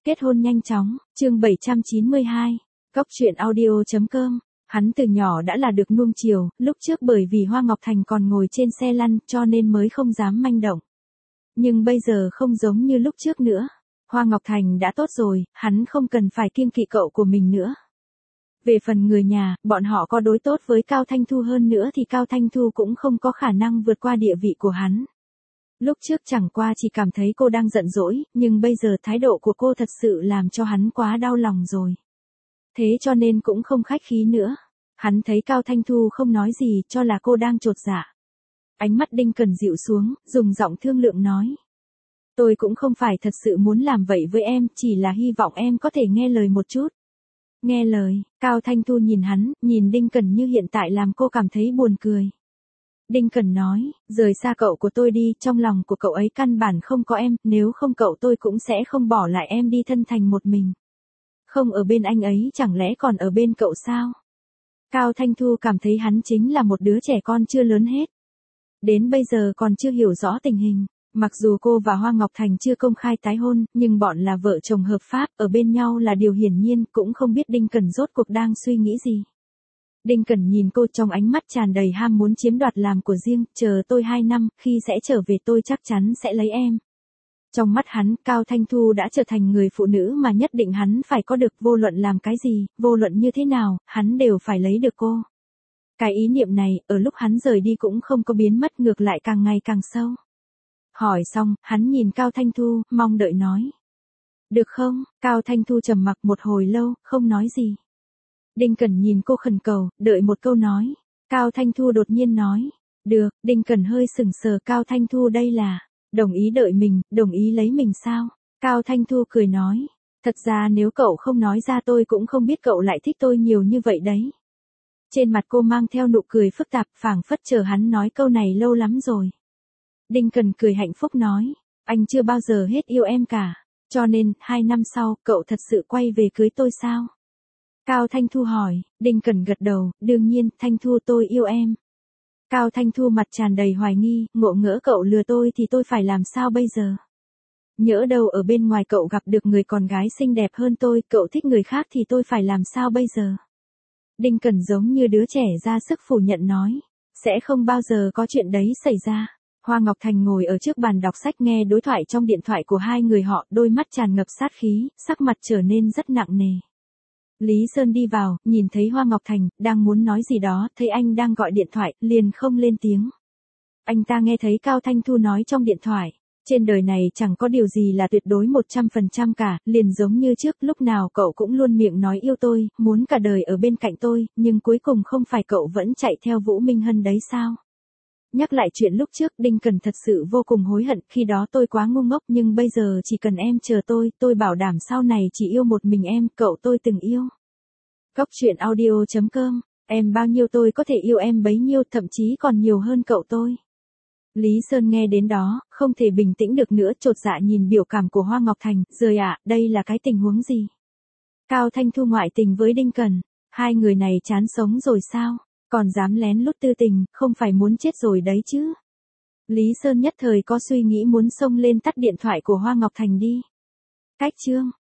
Kết hôn nhanh chóng, chương 792, Góc truyện audio.com. Hắn từ nhỏ đã là được nuông chiều, lúc trước bởi vì Hoa Ngọc Thành còn ngồi trên xe lăn cho nên mới không dám manh động. Nhưng bây giờ không giống như lúc trước nữa. Hoa Ngọc Thành đã tốt rồi, hắn không cần phải kiêng kỵ cậu của mình nữa. Về phần người nhà, bọn họ có đối tốt với Cao Thanh Thu hơn nữa thì Cao Thanh Thu cũng không có khả năng vượt qua địa vị của hắn. Lúc trước chẳng qua chỉ cảm thấy cô đang giận dỗi, nhưng bây giờ thái độ của cô thật sự làm cho hắn quá đau lòng rồi. Thế cho nên cũng không khách khí nữa. Hắn thấy Cao Thanh Thu không nói gì, cho là cô đang chột dạ. Ánh mắt Đinh Cẩn dịu xuống, dùng giọng thương lượng nói. Tôi cũng không phải thật sự muốn làm vậy với em, chỉ là hy vọng em có thể nghe lời một chút. Nghe lời, Cao Thanh Thu nhìn hắn, nhìn Đinh Cẩn như hiện tại làm cô cảm thấy buồn cười. Đinh Cẩn nói, rời xa cậu của tôi đi, trong lòng của cậu ấy căn bản không có em, nếu không cậu tôi cũng sẽ không bỏ lại em đi thân thành một mình. Không ở bên anh ấy chẳng lẽ còn ở bên cậu sao? Cao Thanh Thu cảm thấy hắn chính là một đứa trẻ con chưa lớn hết. Đến bây giờ còn chưa hiểu rõ tình hình. Mặc dù cô và Hoa Ngọc Thành chưa công khai tái hôn, nhưng bọn là vợ chồng hợp pháp, ở bên nhau là điều hiển nhiên, cũng không biết Đinh Cẩn rốt cuộc đang suy nghĩ gì. Đinh Cẩn nhìn cô trong ánh mắt tràn đầy ham muốn chiếm đoạt làm của riêng, chờ tôi 2 năm, khi sẽ trở về tôi chắc chắn sẽ lấy em. Trong mắt hắn, Cao Thanh Thu đã trở thành người phụ nữ mà nhất định hắn phải có được, vô luận làm cái gì, vô luận như thế nào, hắn đều phải lấy được cô. Cái ý niệm này, ở lúc hắn rời đi cũng không có biến mất, ngược lại càng ngày càng sâu. Hỏi xong, hắn nhìn Cao Thanh Thu, mong đợi nói. Được không? Cao Thanh Thu trầm mặc một hồi lâu, không nói gì. Đinh Cẩn nhìn cô khẩn cầu, đợi một câu nói. Cao Thanh Thu đột nhiên nói. Được, Đinh Cẩn hơi sững sờ, Cao Thanh Thu đây là đồng ý đợi mình, đồng ý lấy mình sao? Cao Thanh Thu cười nói. Thật ra nếu cậu không nói ra tôi cũng không biết cậu lại thích tôi nhiều như vậy đấy. Trên mặt cô mang theo nụ cười phức tạp, phảng phất chờ hắn nói câu này lâu lắm rồi. Đinh Cẩn cười hạnh phúc nói. Anh chưa bao giờ hết yêu em cả. Cho nên, 2 năm sau, cậu thật sự quay về cưới tôi sao? Cao Thanh Thu hỏi. Đinh Cẩn gật đầu, đương nhiên, Thanh Thu tôi yêu em. Cao Thanh Thu mặt tràn đầy hoài nghi, ngộ ngỡ cậu lừa tôi thì tôi phải làm sao bây giờ? Nhỡ đâu ở bên ngoài cậu gặp được người con gái xinh đẹp hơn tôi, cậu thích người khác thì tôi phải làm sao bây giờ? Đinh Cẩn giống như đứa trẻ ra sức phủ nhận nói. Sẽ không bao giờ có chuyện đấy xảy ra. Hoa Ngọc Thành ngồi ở trước bàn đọc sách nghe đối thoại trong điện thoại của hai người họ, đôi mắt tràn ngập sát khí, sắc mặt trở nên rất nặng nề. Lý Sơn đi vào, nhìn thấy Hoa Ngọc Thành, đang muốn nói gì đó, thấy anh đang gọi điện thoại, liền không lên tiếng. Anh ta nghe thấy Cao Thanh Thu nói trong điện thoại. Trên đời này chẳng có điều gì là tuyệt đối 100% cả, liền giống như trước, lúc nào cậu cũng luôn miệng nói yêu tôi, muốn cả đời ở bên cạnh tôi, nhưng cuối cùng không phải cậu vẫn chạy theo Vũ Minh Hân đấy sao? Nhắc lại chuyện lúc trước, Đinh Cẩn thật sự vô cùng hối hận, khi đó tôi quá ngu ngốc, nhưng bây giờ chỉ cần em chờ tôi bảo đảm sau này chỉ yêu một mình em, cậu tôi từng yêu. Góc truyện audio.com, em bao nhiêu tôi có thể yêu em bấy nhiêu, thậm chí còn nhiều hơn cậu tôi. Lý Sơn nghe đến đó, không thể bình tĩnh được nữa, chột dạ nhìn biểu cảm của Hoa Ngọc Thành, rời ạ, đây là cái tình huống gì? Cao Thanh Thu ngoại tình với Đinh Cẩn, hai người này chán sống rồi sao? Còn dám lén lút tư tình, không phải muốn chết rồi đấy chứ? Lý Sơn nhất thời có suy nghĩ muốn xông lên tắt điện thoại của Hoa Ngọc Thành đi. Cách chương